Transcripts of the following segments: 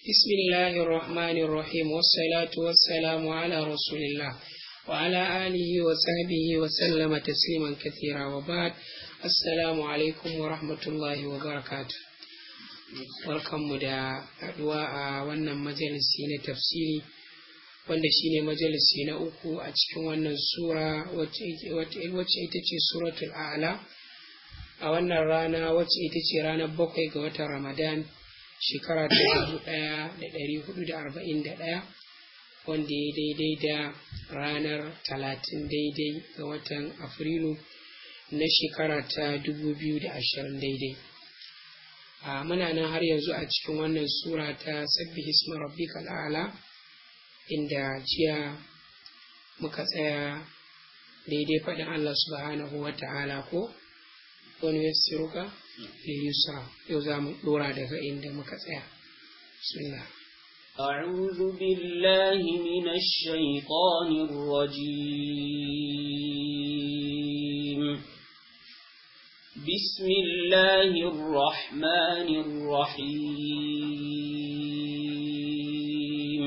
بسم الله الرحمن الرحيم والصلاة والسلام على رسول الله وعلى آله وصحبه وسلم تسليما كثيرا وبعد السلام عليكم ورحمة الله وبركاته. barkanmu da haɗuwa a wannan majalisi na tafsiri wanda shine majalisi na uku a cikin wannan sura wacce ita ce suratul a'la a wannan rana wacce ita ce ranar 7 ga watan Ramadan shekara ta 1441 wanda ya daidai da ranar 30 daidai ga watan Afrilu na shekara ta 2020 daidai. Muna nan har yanzu a cikin wannan sura ta sabbih isma rabbikal a'la inda jiya muka tsaya daidai faɗin Allah subhanahu wa ta'ala ko wani yassiruka lil yusra. Yau za mu ɗora daga inda muka tsaya. Bismillah. أعوذ بالله من الشيطان الرجيم بسم الله الرحمن الرحيم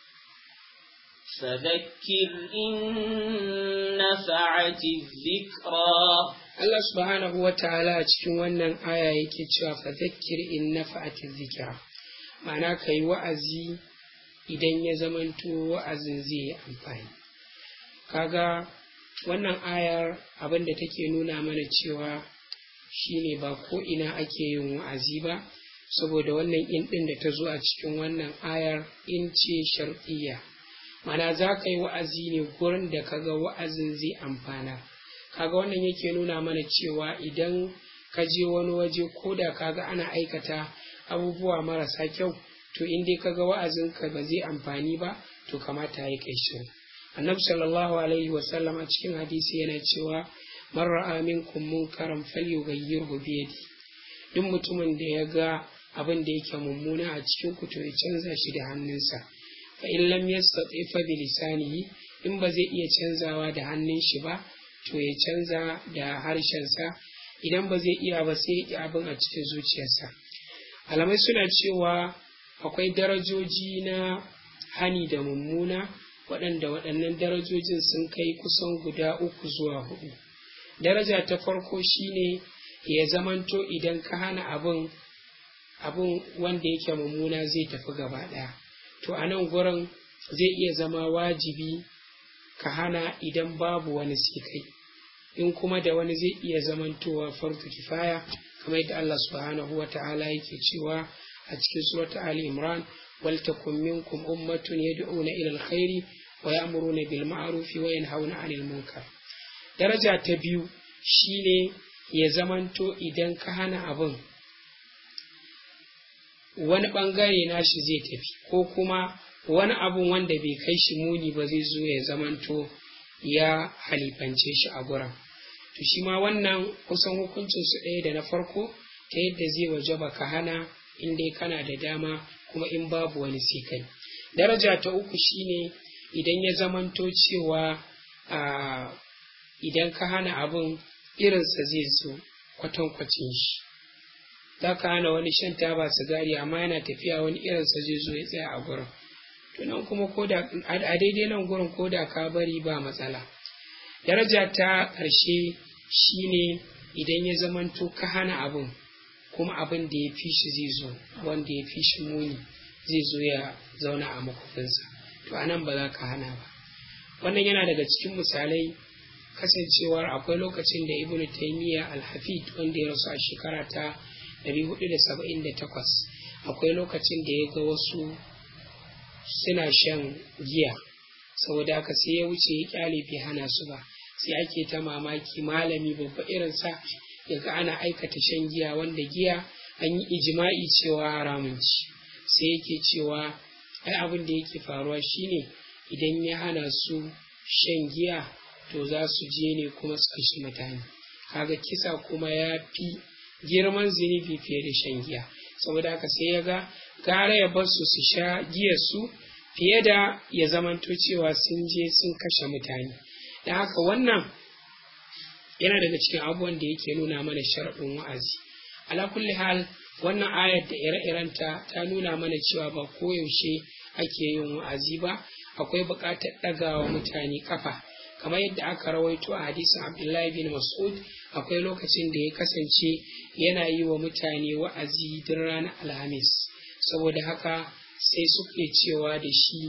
فذكر إن نفعت الذكرى. Allah subhanahu wa ta'ala a cikin wannan aya yake cewa fadhakkir in nafa'ati dhikra, ma'ana kai wa'azi idan ya zamanto wa'azin zai yi amfani. Kaga wannan ayar abin da take nuna mana cewa shine ba ko ina ake yin wa'azi ba, saboda wannan in din da ta zo a cikin wannan ayar in ce shar'iyya, ma'ana za ka yi wa'azi ne gurin da kaga wa'azin zai amfana. Kaga wannan yake nuna mana cewa idan ka je wani waje ko da kaga ana aikata abubuwa marasa kyau, to in dai kaga wa'azin ka ba zai amfani ba, to kamata ya kai shiru. Annabi sallallahu alaihi wasallam a cikin hadisi yana cewa man ra'a minkum munkaran falyughayyirhu bi yadi, duk mutumin da ya ga abin da yake mummuna a cikin ku to ya canza shi da hannunsa. Fa in lam yastati fa bi lisanihi, in ba zai iya canzawa da hannun shi ba to ya canza da harshensa, idan ba zai iya ba sai ya ƙi abin a cikin zuciyarsa. Alamai suna cewa akwai darajoji na hani da mummuna waɗanda waɗannan darajojin sun kai kusan guda 3 zuwa 4. Daraja ta farko shine ya zamanto idan ka hana abin wanda yake mummuna zai tafi gaba ɗaya. To a nan gurin zai iya zama wajibi ka hana idan babu wani sai kai, in kuma da wani zai iya zamantowa fardu kifaya, kamar yadda Allah subhanahu wa ta'ala yake cewa a cikin surat Ali Imran, wal takum minkum ummatun yad'una ila alkhairi wa ya'muruna bil ma'ruf wa yanhauna 'anil munkar. Daraja ta biyu shine ya zamanto idan ka hana abin wani bangare nashi zai tafi, ko kuma wani abun wanda bai kai shi muni ba zai zo ya zamanto ya halifance shi a gurin. To shi ma wannan kusan hukuncinsu ɗaya da na farko, ta yadda zai wajaba ka hana in dai kana da dama, kuma in babu wani sai kai. Daraja ta uku shine idan ya zamanto cewa idan ka hana abun irinsa zai zo kwatankwacin shi. Za ka hana wani shan taba sigari amma yana tafiya wani irinsa zai zo ya tsaya a gurin. To nan kuma a daidai nan gurin ko da ka bari ba matsala. Daraja ta ƙarshe shine idan ya zamanto ka hana abin kuma abin da ya fi shi zai zo, wanda ya fi shi muni zai zo ya zauna a makofinsa, to anan ba za ka hana ba. Wannan yana daga cikin misalai kasancewar akwai lokacin da Ibn Taymiyyah al-Hafid, wanda ya rasu a shekara ta 478, akwai lokacin da ya ga wasu suna shan giya, saboda haka sai ya wuce ya kyale bai hana su ba. Sai ake ta mamaki, malami babba irinsa yaga ana aikata shan giya, wanda giya an yi ijma'i cewa haramun ci. Sai yake cewa ai abin da yake faruwa shine idan ya hana su shan giya to za su je ne kuma su kashe mutane. Kaga kisa kuma ya fi girman zunubi fiye da shan giya, saboda haka sai ya ga gara ya bar su sha giyar su fiye da ya zamanto cewa sun je sun kashe mutane. Da haka wannan yana daga cikin abubuwan da yake nuna mana sharaɗin wa'azi. Ala kulli hal, wannan ayar da ire-irenta ta nuna mana cewa ba koyaushe ake yin wa'azi ba, akwai buƙatar ɗagawa mutane kafa, kamar yadda aka rawaito a hadisin Abdullahi bin Mas'ud, akwai lokacin da ya kasance yana yi wa mutane wa'azi duk ranar Alhamis. Saboda haka sai suke cewa da shi,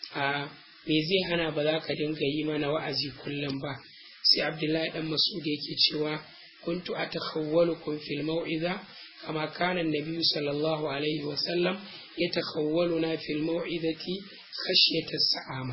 me zai hana ba za ka dinga yi mana wa'azi kullum ba? Sai Abdullahi dan Mas'ud yake cewa, kuntu atakhawwalukum fil mau'iza kama kana an-nabiy sallallahu alaihi wa sallam yatakhawwaluna fil mau'izati khashyata as-sa'ama.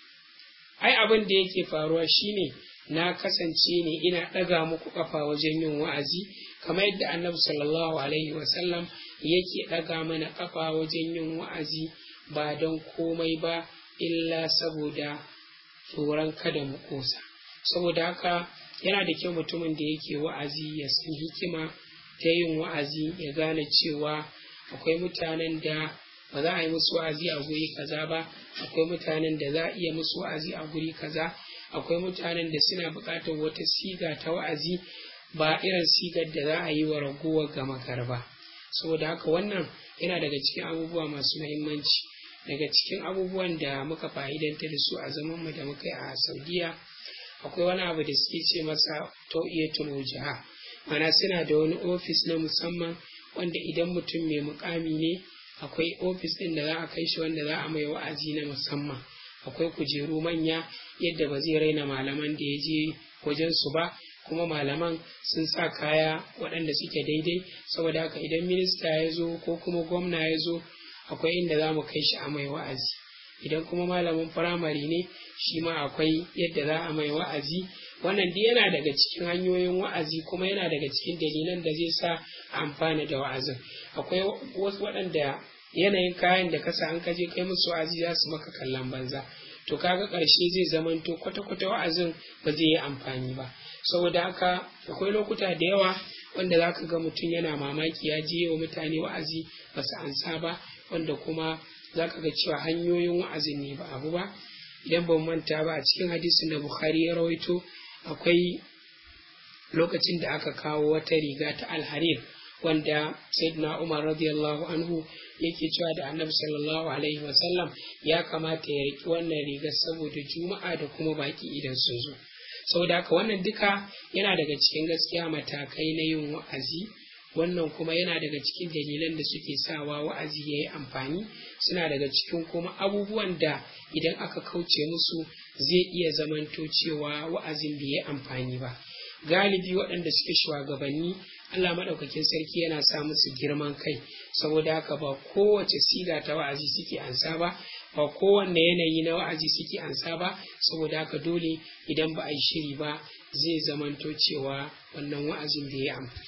Ai abin da yake faruwa shine na kasance ne ina ɗaga muku ƙafa wajen yin wa'azi, kamar yadda annabi sallallahu alaihi wasallam yake ɗaga mana ƙafa wajen yin wa'azi, ba don komai ba illa saboda tsoron kada mu ƙosa. Saboda haka yana da kyau mutumin da yake wa'azi ya san hikima ta yin wa'azi, ya gane cewa akwai mutanen da ba za a yi musu wa'azi a guri kaza ba, akwai mutanen da za a iya musu wa'azi a guri kaza, akwai mutanen da suna buƙatar wata siga ta wa'azi ba irin sigar da za a yi wa ragowar gama garba. Saboda haka wannan yana daga cikin abubuwa masu muhimmanci. Daga cikin abubuwan da muka fa'idanta da su a zamanmu da muka yi a Saudiya, akwai wani abu da suke ce masa tau'iyatul wujaha, mana suna da wani ofis na musamman wanda idan mutum mai mukami ne, akwai ofis ɗin da za a kai shi wanda za a mai wa'azi na musamman. Akwai kujeru manya yadda ba zai raina malaman da ya je wajensu ba, kuma malaman sun sa kaya waɗanda suke daidai. Saboda haka idan minista ya zo ko kuma gwamna ya zo, akwai inda za mu kai shi a mai wa'azi. Idan kuma malamin firamare ne, shi ma akwai yadda za a mai wa'azi. Wannan duk yana daga cikin hanyoyin wa'azi, kuma yana daga cikin dalilan da zai sa a amfana da wa'azin. Akwai wasu waɗanda yanayin kayan da kasa an kaje kai musu wa'azi za su maka kallon banza, to kaga ƙarshe zai zamanto kwata-kwata wa'azin ba zai yi amfani ba. Saboda haka akwai lokuta da yawa wanda za ka ga mutum yana mamaki ya je wa mutane wa'azi ba su ansa ba, wanda kuma za ka ga cewa hanyoyin wa'azin ne ba abu ba. Idan ban manta ba, a cikin hadisin da Bukhari ya rawaito, akwai lokacin da aka kawo wata riga ta alharir wanda Sayyidina Umar radiyallahu anhu yake cewa da Annabi sallallahu alaihi wasallam ya kamata ya riki wannan rigar saboda juma'a da kuma baki idan sun zo. Saboda haka wannan duka yana daga cikin gaskiya matakai na yin wa'azi. Wannan kuma yana daga cikin dalilan da suke sawa wa'azi ya yi amfani. Suna daga cikin kuma abubuwan da idan aka kauce musu zai iya zamanto cewa wa'azin bai yi amfani ba. Galibi waɗanda suke shugabanni, Allah maɗaukakin sarki yana sa musu girman kai, saboda haka ba kowace siga ta wa'azi suke ansa ba, ba kowanne yanayi na wa'azi suke ansa ba. Saboda haka dole idan ba a yi shiri ba zai zamanto cewa wannan wa'azin bai yi amfani.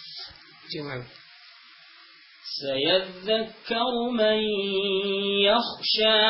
سيذكر من يخشى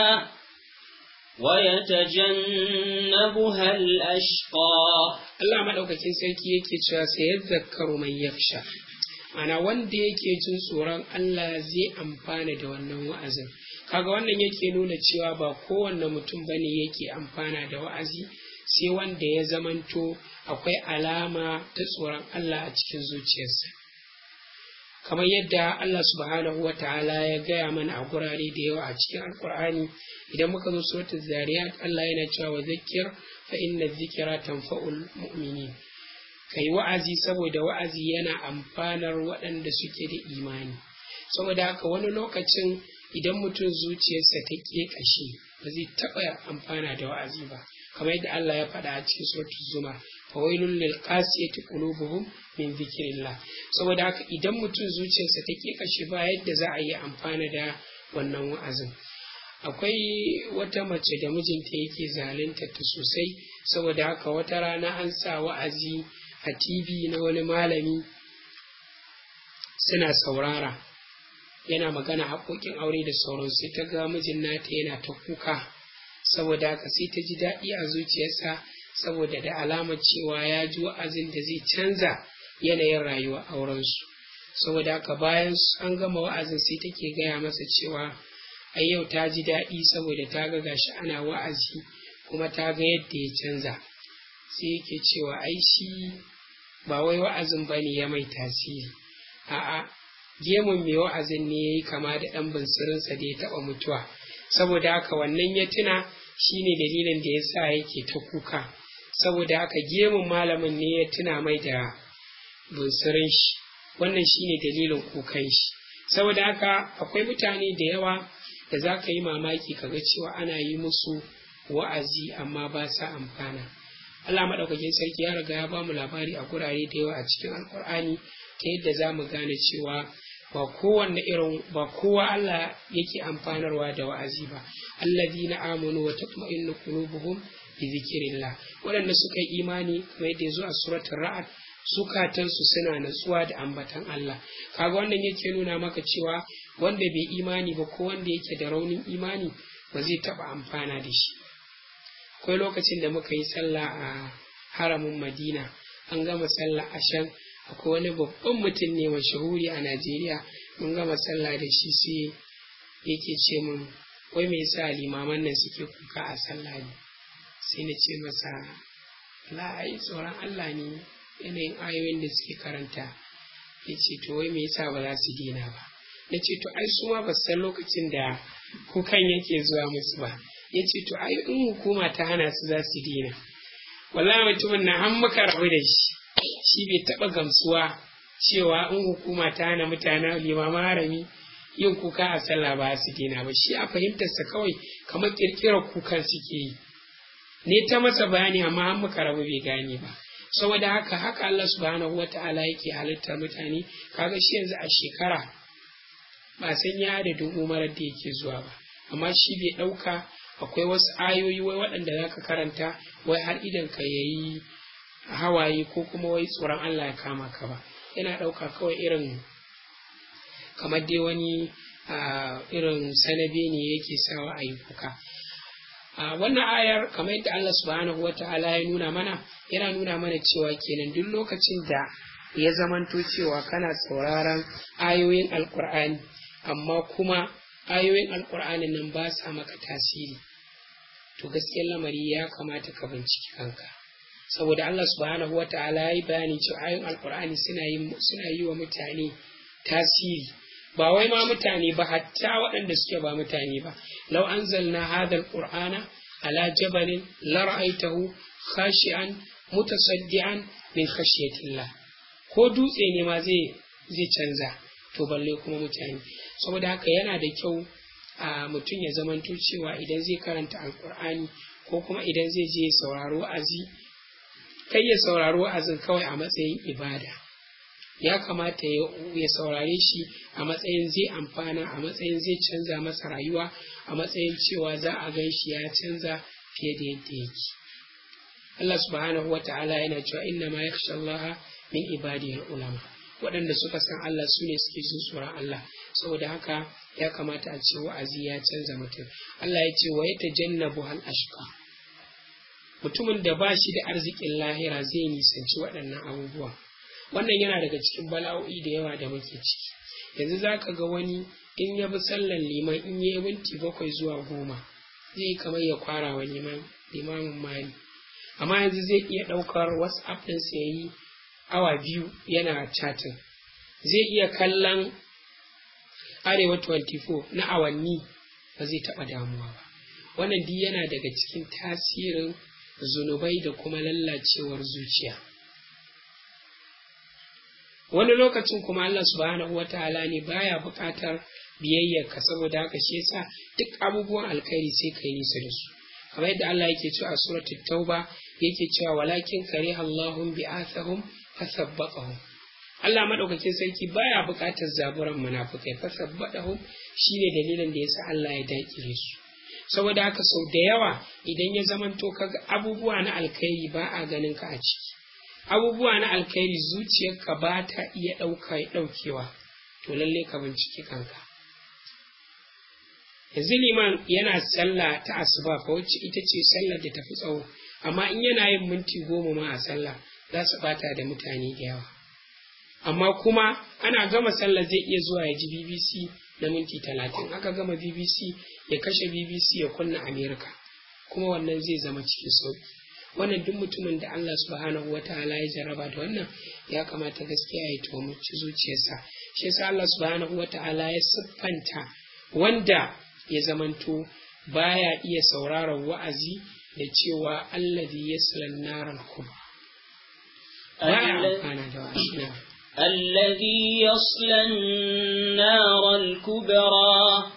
ويتجنبها الأشقى. Allah maɗaukakin sarki yake cewa sayadhakkaru man yakhsha, ana wanda yake jin tsoron Allah zai amfana da wannan wa'azin. Kaga wannan yake nuna cewa ba kowanne mutum bane yake amfana da wa'azi, sai wanda ya zamanto akwai alama ta tsoron Allah a cikin zuciyarsa. Kamar yadda Allah subhanahu wa ta'ala ya gaya mana a gurare da yawa a cikin Alƙur'ani, idan muka zo suratul Zariyat, Allah yana cewa wa zakkir fa inna dhikra tanfa'ul mu'minin. Kai wa'azi saboda wa'azi yana amfanar waɗanda suke da imani. Saboda haka wani lokacin idan mutum zuciyarsa ta ƙeƙashe ba zai taɓa amfana da wa'azi ba, kamar yadda Allah ya faɗa a cikin suratul Zumar, fawailul lil qasiyati qulubuhum min dhikrillah. Saboda haka idan mutum zuciyarsa ta ƙeƙashe ba yadda za a yi amfana da wannan wa'azin. Akwai wata mace da mijinta yake zalunta ta sosai, saboda haka wata rana an sa wa'azi a TV na wani malami suna saurara, yana magana haƙoƙin aure da sauransu, sai ta ga mijin nata yana ta kuka. Saboda haka sai ta ji daɗi a zuciyarsa, saboda da alamar cewa ya ji wa'azin da zai canza yanayin rayuwa aurensu. Saboda haka bayan an gama wa'azin sai take gaya masa cewa ai yau ta ji daɗi saboda ta ga gashi ana wa'azi kuma ta ga yadda ya canza. Sai yake cewa ai shi ba wai wa'azin bane ya mai tasiri, a'a gemun mai wa'azin ne ya yi kama da ɗan bunsurinsa da ya taɓa mutuwa, saboda haka wannan ya tuna shi ne dalilin da ya sa yake ta kuka, saboda haka gemun malamin ne ya tuna mai da bunsurin shi, wannan shi ne dalilin kukan shi. Saboda haka akwai mutane da yawa da za ka yi mamaki kaga cewa ana yi musu wa'azi amma ba sa amfana. Allah maɗaukakin sarki ya riga ya ba mu labari a gurare da yawa a cikin Alƙur'ani ta yadda za mu gane cewa ba kowa Allah yake amfanarwa da wa'azi ba. Alladhina amanu wa tatma'innu qulubuhum bi dhikrillah. Waɗanda suka yi imani kamar yadda yazo a suratul Ra'd, zukatansu suna natsuwa da ambatan Allah. Kaga wannan yake nuna maka cewa wanda bai imani ba ko wanda yake da raunin imani ba zai taɓa amfana da shi. Akwai lokacin da muka yi sallah a haramin Madina, an gama sallah ashan, akwai wani babban mutum ne mashahuri a Najeriya, mun gama sallah da shi sai yake ce min, wai me yasa limaman nan suke kuka a sallah ne? Sai na ce masa, ai tsoron Allah ne yanayin ayoyin da suke karanta. Ya ce to wai me yasa ba za su daina ba? Na ce to ai su ma ba san lokacin da kukan yake zuwa musu ba. Ya ce to ai in hukuma ta hana su za su daina. Wallahi mutumin na an muka rabu da shi bai taɓa gamsuwa cewa in hukuma ta hana mutane limaman harami yin kuka a sallah ba su daina ba. Shi a fahimtarsa kawai kamar ƙirƙirar kukan suke yi. Ne ta masa bayani amma an muka rabu bai gane ba. Saboda haka Allah subhanahu wata'ala yake halittar mutane. Kaga shi yanzu a shekara ba san ya adadin umarar da yake zuwa ba, amma shi bai ɗauka akwai wasu ayoyi wai waɗanda za ka karanta wai har idan ka yayi hawaye ko kuma wai tsoron Allah ya kama ka ba. Yana ɗauka kawai irin kamar dai wani irin sanabe ne yake sawa a yi kuka. Wannan ayar kamar yadda Allah subhanahu wata'ala ya nuna mana, yana nuna mana cewa kenan duk lokacin da ya zamanto cewa kana sauraron ayoyin alkur'ani amma kuma ayoyin alkur'anin nan ba sa maka tasiri, to gaskiyar lamari ya kamata ka binciki kanka, saboda Allah subhanahu wata'ala ya yi bayani cewa ayoyin alkur'ani suna yi wa mutane tasiri, ba wai ma mutane ba, hatta waɗanda suke ba mutane ba. Law anzalna hadha alqur'ana ala jabalin la ra'aytahu khashi'an mutasaddian min khashyatillah. Ko dutse ne ma zai canza, to balle kuma mutane. Saboda haka yana da kyau a mutum ya zamanto cewa idan zai karanta alqur'ani ko kuma idan zai je sauraro wa'azi, kai ya sauraro wa'azin kawai a matsayin ibada. Ya kamata ya saurare shi a matsayin zai amfana, a matsayin zai canza masa rayuwa, a matsayin cewa za a gan shi ya canza fiye da yadda yake. Allah subhanahu wa ta'ala yana cewa inna ma yakhsha Allah min ibadihi ulama. Waɗanda suka san Allah su ne suke jin tsoron Allah. Saboda haka ya kamata a ce wa'azi ya canza mutum. Allah ya ce wa yatajannabu hal ashqa. Mutumin da ba shi da arzikin lahira zai nisanci waɗannan abubuwa. Wannan yana daga cikin bala'o'i da yawa da muke ciki. Yanzu za ka ga wani in ya bi sallan liman in ya yi minti 7 zuwa 10 zai yi kamar ya kwara wa limamin mali, amma yanzu zai iya ɗaukar WhatsApp ɗinsa ya yi awa 2 yana chatting, zai iya kallon Arewa 24 na awanni, ba zai taɓa damuwa ba. Wannan duk yana daga cikin tasirin zunubai da kuma lallacewar zuciya. Wani lokacin kuma Allah subhanahu wataala ne baya buƙatar biyayyarka, saboda haka shi yasa duk abubuwan alkhairi sai kai nisa da su. Kamar yadda Allah yake cewa a suratul Tauba, yake cewa walakin kariha Allahum bi'athahum fasabbatahum. Allah madaukakin sarki baya buƙatar zaburan munafikai, fasabbatahum shine dalilin da yasa Allah ya dakire su. Saboda haka sau da yawa idan ya zamanto kaga abubuwa na alkhairi ba a ganin ka a ciki, abubuwa na alkhairi zuciyarka ba ta iya ɗaukewa, to lalle ka binciki kanka. Yanzu liman yana sallah ta asuba fa wacce ita ce sallar da tafi tsawo, amma in yana yin minti 10 ma a sallah za su bata da mutane da yawa. Amma kuma ana gama sallar zai iya zuwa ya ji BBC na minti 30, aka gama BBC ya kashe BBC ya kunna America, kuma wannan zai zama cikin sauki. Wannan duk mutumin da Allah subhanahu wataala ya jaraba da wannan, ya kamata gaskiya ya tuhumci zuciyarsa, shi yasa Allah subhanahu wata'ala ya siffanta wanda ya zamanto baya iya sauraron wa'azi da cewa allazi yasla an-nar al-kubra الذي يصلى النار الكبرى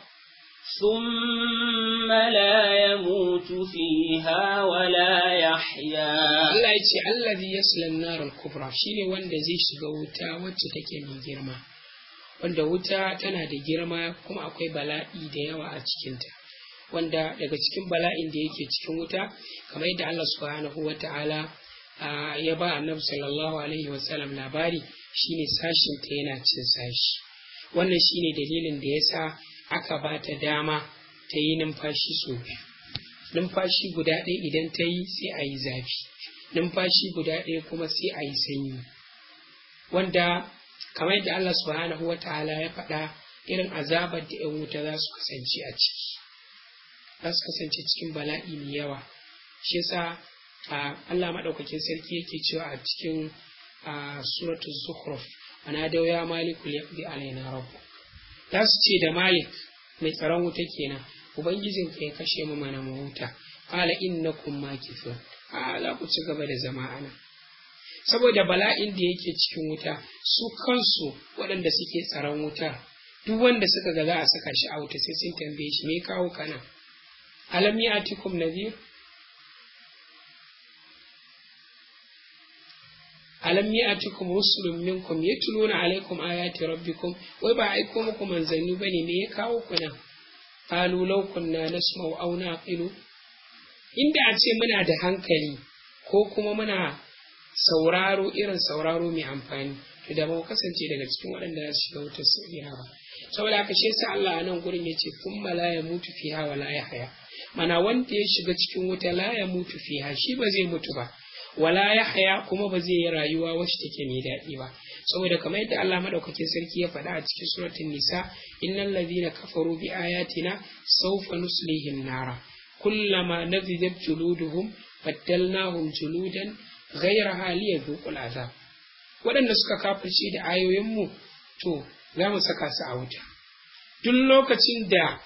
ثم لا يموت فيها ولا يحيا. Allah ya ce allazi yasla an-nar al-kubra shine wanda zai shiga wuta wacce take mai girma, wanda wuta tana da girma kuma akwai bala'i da yawa a cikinta, wanda daga cikin bala'in da yake cikin wuta kamar yadda Allah subhanahu wata'ala ya ba annabi sallallahu alaihi wasallam labari shine sashin ta yana cin sashi. Wannan shine dalilin da yasa aka ba ta dama ta yi numfashi sau biyu. Numfashi guda ɗaya idan ta yi sai a yi zafi, numfashi guda ɗaya kuma sai a yi sanyi, wanda kamar yadda Allah subhanahu wata'ala ya faɗa irin azabar da 'yan wuta za su kasance a ciki, za su kasance cikin bala'i mai yawa. Shi yasa Allah maɗaukakin sarki yake cewa a cikin suratul Zukhruf, ana da ya malikul yaqdi alaina rabbu, za su ce da Malik mai tsaron wuta kenan, ubangijin ka ya kashe mu mana mu huta. Qala innakum makithun, za ku ci gaba da zama ana. Saboda bala'in da yake cikin wuta, su kansu waɗanda suke tsaron wuta, duk wanda suka ga za a saka shi a wuta sai sun tambaye shi me kawo kana, alam ya'tikum nadhir, alam ya'tikum rusulun minkum yatluna alaikum ayati rabbikum, wai ba aiko muku manzanni bane, me ya kawo ku nan? Qalu law kunna nasma'u aw naqilu, inda a ce muna da hankali ko kuma muna sauraro irin sauraro mai amfani, to da ba mu kasance daga cikin waɗanda za su shiga wutar sa'ira ba. Saboda haka shi yasa Allah a nan gurin yace thumma la yamutu fiha wa la yahya, mana wanda ya shiga cikin wuta la yamutu fiha, shi ba zai mutu ba, wala yahya kuma ba zai yi rayuwa wacce take mai daɗi ba. Saboda kamar yadda Allah madaukakin sarki ya faɗa a cikin suratul nisa, innal ladhina kafaru bi ayatina sawfa nuslihim nara kullama nadhidat juluduhum baddalnahum juludan ghayraha liyadhuqul azab. Waɗanda suka kafirce da ayoyinmu to za mu saka su a wuta. Duk lokacin da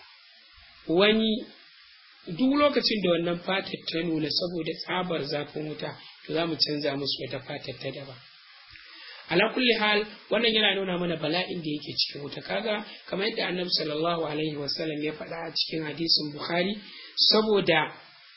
wannan fatar ta nuna saboda tsabar zafin wuta, to za mu canza musu wata fatar ta daban. Ala kulli hal, wannan yana nuna mana bala'in da yake cikin wuta. Kaga kamar yadda Annabi sallallahu alaihi wasallam ya faɗa a cikin hadisin Bukhari, saboda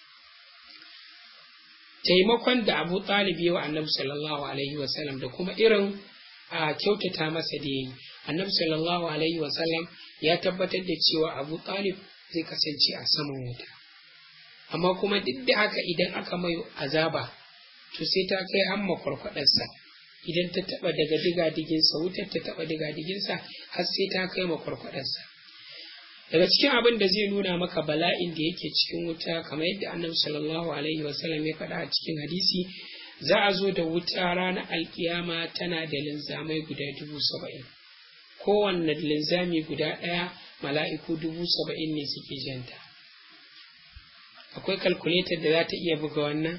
taimakon da Abu Talib ya wa Annabi sallallahu alaihi wasallam da kuma irin kyautata masa da yayi, Annabi sallallahu alaihi wasallam ya tabbatar da cewa Abu Talib zai kasance a saman wuta, amma kuma duk da haka idan aka mai azaba to sai ta kai hamma kwarkwadarsa, idan ta taba daga digadiginsa, wutar ta taba digadiginsa har sai ta kai makwarkwadarsa. Daga cikin abin da zai nuna maka bala'in da yake cikin wuta, kamar yadda Annabi sallallahu alaihi wasallam ya faɗa a cikin hadisi, za a zo da wuta ranar alkiyama tana da linzamai guda 70,000, kowanne linzami guda ɗaya mala'iku 70,000 ne suke janta. Akwai calculator da za ta iya buga wannan?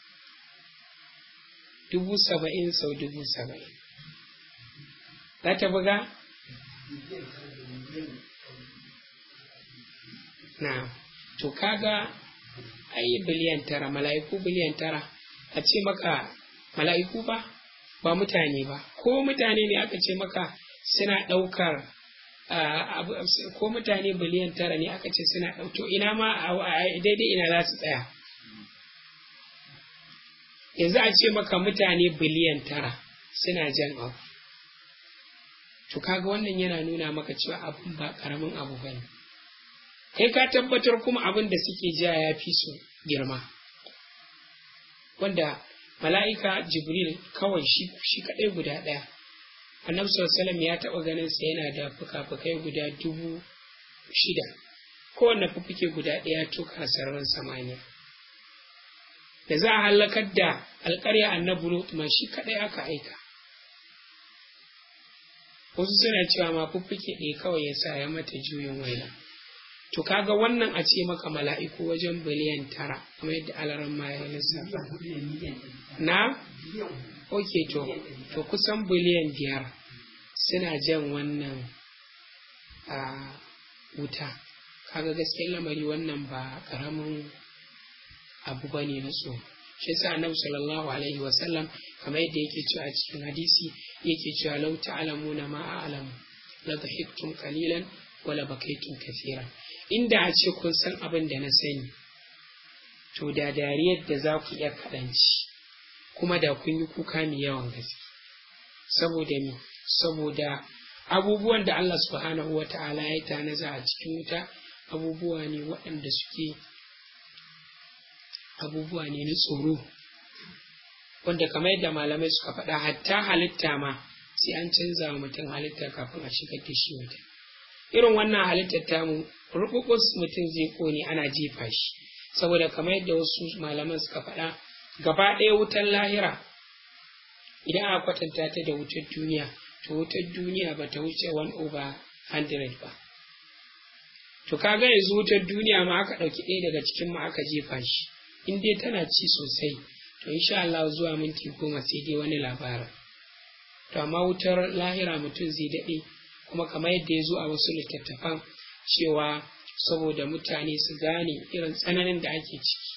70,000 sau 70,000 za ta buga? Na, to kaga ayi biliyan 9, mala'iku biliyan 9, a ce maka mala'iku ba mutane ba, ko mutane ne aka ce maka suna ɗaukar ko mutane biliyan 9 ne aka ce suna ɗauto, ina ma daidai ina za su tsaya? Yanzu a ce maka mutane biliyan 9 suna jan abu, to kaga wannan yana nuna maka cewa abin ba ƙaramin abu bane. Kai ka tabbatar kuma abin da suke ja ya fi su girma, wanda mala'ika Jibril kawai shi kaɗai guda ɗaya, Annabi sallallahu alaihi wasallam ya taɓa ganin sa yana da fuka-fukai guda 6,000, kowanne fuffuke guda ɗaya tuka sararin samaniya. Da za a halakar da alƙarya Annabi Lut ma shi kaɗai aka aika. Wasu suna cewa ma fuffuke ɗaya kawai ya sa ya mata juyin waina. To kaga wannan a ce maka mala'iku wajen biliyan 9, kamar yadda alaran ma ya lissafa. Na? Ok, to kusan biliyan 5 suna jan wannan wuta. Kaga gaskiyar lamari wannan ba ƙaramin abu bane na tsoro. Shi yasa annabi sallallahu alaihi wasallam kamar yadda yake cewa a cikin hadisi yake cewa law ta'lamuna ma a'lamu la dhahiktum qalilan wa la bakaytum kathiran. Inda a ce kun san abin da na sani to da dariyar da za ku iya kaɗanci kuma da kun yi kuka mai yawan gaske. Saboda abubuwan da Allah subhanahu wa ta'ala ya tanaza a cikin wuta abubuwa ne waɗanda suke abubuwa ne na tsoro, wanda kamar yadda malamai suka faɗa hatta halitta ma sai an canza wa mutum halitta kafin a shigar da shi wuta. Irin wannan halittar tamu rubukus mutum zai kone ana jefa shi, saboda kamar yadda wasu malaman suka faɗa gaba ɗaya wutar lahira idan aka kwatanta ta da wutar duniya, to wutar duniya ba ta wuce 1/100 ba. To kaga yanzu wutar duniya ma aka ɗauki ɗaya daga cikin mu aka jefa shi, in dai tana ci sosai to insha Allah zuwa minti 10 sai dai wani labarin. To amma wutar lahira mutum zai daɗe, kuma kamar yadda ya zo a wasu littattafan cewa saboda mutane su gane irin tsananin da ake ciki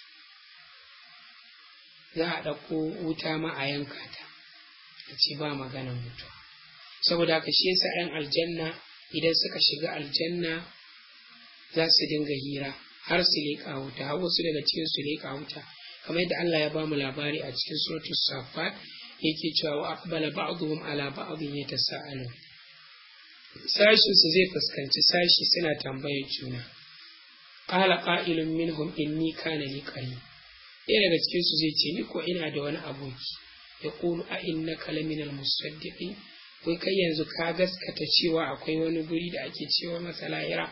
za a ɗauko wuta ma a yanka ta a ce ba maganan mutuwa. Saboda haka shi yasa 'yan aljanna idan suka shiga aljanna za su dinga hira har su leƙa wuta, har wasu daga cikin su leƙa wuta, kamar yadda Allah ya ba mu labari a cikin suratul Safat yake cewa wa aqbala ba'dhum ala ba'dhin yatasaalun. Sashin su zai fuskanci sashi suna tambayar juna. Qala qa'ilun minhum inni kana li qarin. Ɗaya daga cikin su zai ce ni ko ina da wani aboki. Ya qulu a innaka laminal musaddiqin. Wai kai yanzu ka gaskata cewa akwai wani guri da ake cewa masa lahira?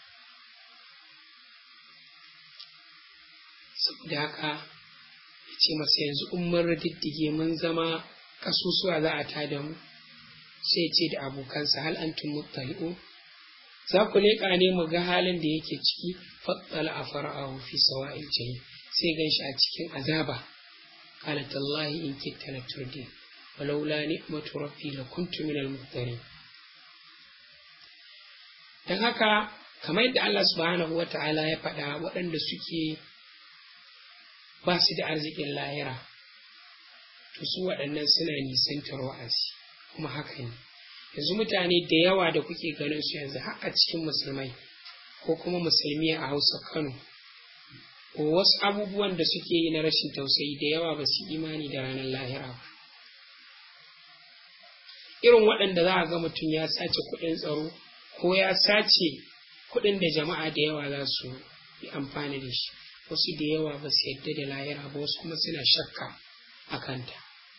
Saboda haka ya ce masa yanzu in mun riddige mun zama kasusuwa za a tada mu. Sai ce da abokansa hal antum muttali'un, za ku leƙa ne mu ga halin da yake ciki. Fattala a fara'ahu fi sawa'il jahim, sai gan shi a cikin azaba. Qala tallahi in kitta la turdi walaula ni'matu rabbi la kuntu minal muftarin. Dan haka kamar yadda Allah subhanahu wata'ala ya faɗa, waɗanda suke ba su da arzikin lahira to su waɗannan suna nisantar wa'azi, kuma haka ne. Yanzu mutane da yawa da kuke ganin su yanzu har a cikin musulmai ko kuma musulmi a Hausa Kano, ko wasu abubuwan da suke yi na rashin tausayi da yawa ba su imani da ranar lahira ba. Irin waɗanda za a ga mutum ya sace kuɗin tsaro ko ya sace kuɗin da jama'a da yawa za su yi amfani da shi, wasu da yawa ba su yadda da lahira ba, wasu kuma suna shakka a kanta.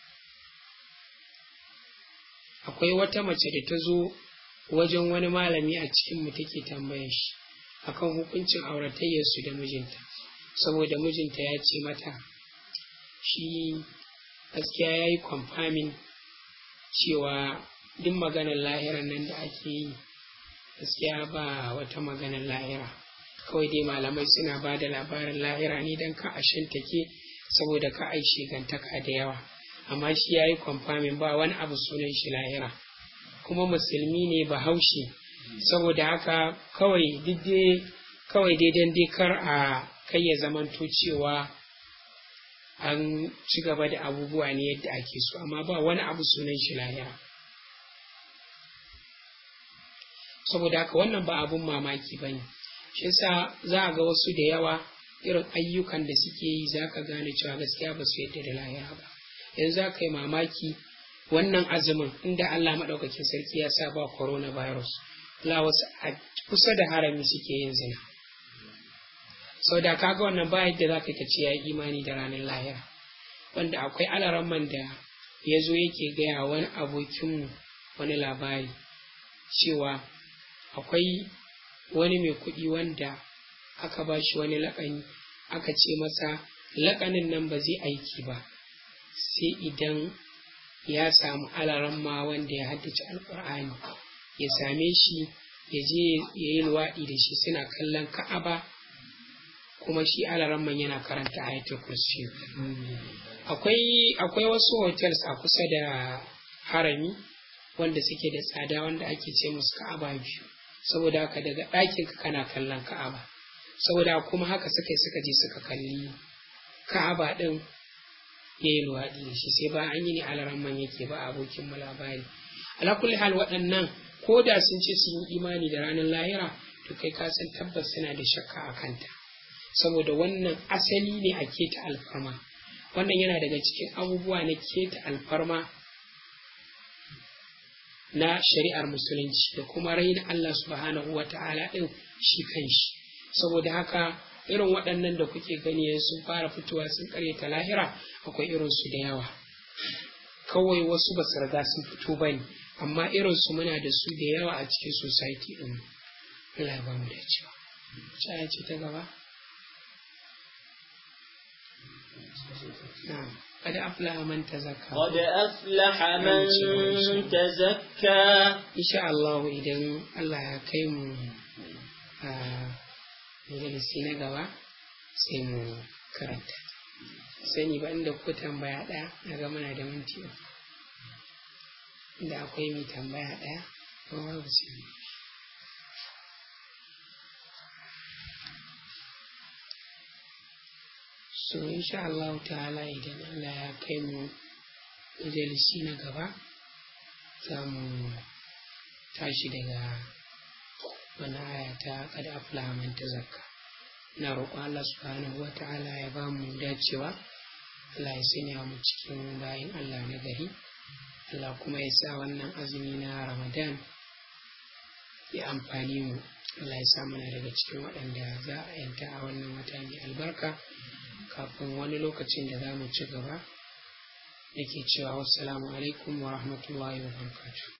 Akwai wata mace da ta zo wajen wani malami a cikinmu take tambayar shi akan hukuncin auratayyarsu da mijinta, saboda mijinta ya ce mata shi gaskiya ya yi confirming cewa duk maganar lahiran nan da ake yi gaskiya ba wata maganar lahira, kawai dai malamai suna ba da labarin lahira ne don ka ashantake saboda ka ai shigantaka da yawa, amma shi ya yi confirming ba wani abu sunan shi lahira, kuma musulmi ne Bahaushe. Saboda haka kawai dai dan dai kar a kai ya zamanto cewa an ci gaba da abubuwa ne yadda ake so, amma ba wani abu sunan shi lahira. Saboda haka wannan ba abun mamaki ba ne. Shi yasa za a ga wasu da yawa irin ayyukan da suke yi za ka gane cewa gaskiya ba su yadda da lahira ba. Yanzu za ka yi mamaki wannan azumin inda Allah maɗaukakin sarki ya sa ba coronavirus, la wasu a kusa da harami suke yin zina. Sau da kaga wannan ba yadda za ka ce ya yi imani da ranar lahira, wanda akwai alaramman da ya zo yake gaya wani abokinmu wani labari cewa akwai wani mai kuɗi wanda aka ba shi wani laƙani, aka ce masa laƙanin nan ba zai aiki ba sai idan ya samu alaramma wanda ya haddace alƙur'ani, ya same shi ya je ya yi luwaɗi da shi suna kallon Ka'aba, kuma shi alaramman yana karanta ayatul kursi. Akwai wasu hotels a kusa da harami wanda suke da tsada wanda ake ce musu ka'aba biyu, saboda haka daga ɗakinka kana kallon ka'aba, saboda kuma haka suka je suka kalli ka'aba ɗin ya yi luwaɗi da shi, sai ba an yi ne alaramman yake ba abokin mu labari. Ala kulli hal waɗannan ko da sun ce sun yi imani da ranar lahira, to kai ka san tabbas suna da shakka a kanta, saboda wannan asali ne a keta alfarma. Wannan yana daga cikin abubuwa na keta alfarma na shari'ar musulunci da kuma raina Allah subhanahu wa ta'ala ɗin shi kanshi. Saboda haka irin waɗannan da kuke gani sun fara fitowa sun karyata lahira, akwai irinsu da yawa, kawai wasu ba su riga sun fito ba ne, amma irinsu muna da su da yawa a cikin society ɗin. Allah ya ba mu da cewa. Aya ce ta gaba. Na'am. قد أفلح من تزكى قد أفلح من تزكى إن شاء الله إذن الله يكيم majalisi na gaba sai mu karanta. Sani ba inda ku tambaya ɗaya, na ga muna da minti uku, inda akwai mai tambaya ɗaya ko babu sai so insha Allah ta'ala idan Allah ya kai mu majalisi na gaba za mu tashi daga wani aya ta kada aflaha man tazakka. Na roƙon Allah subhanahu wa ta'ala ya ba mu dacewa, Allah ya sanya mu cikin bayin Allah na gari, Allah kuma ya sa wannan azumi na Ramadan ya amfani mu, Allah ya sa mana daga cikin waɗanda za a yanta a wannan wata mai albarka. Kafin wani lokacin da za mu ci gaba, nake cewa wassalamu alaikum wa rahmatullahi wa barakatuh.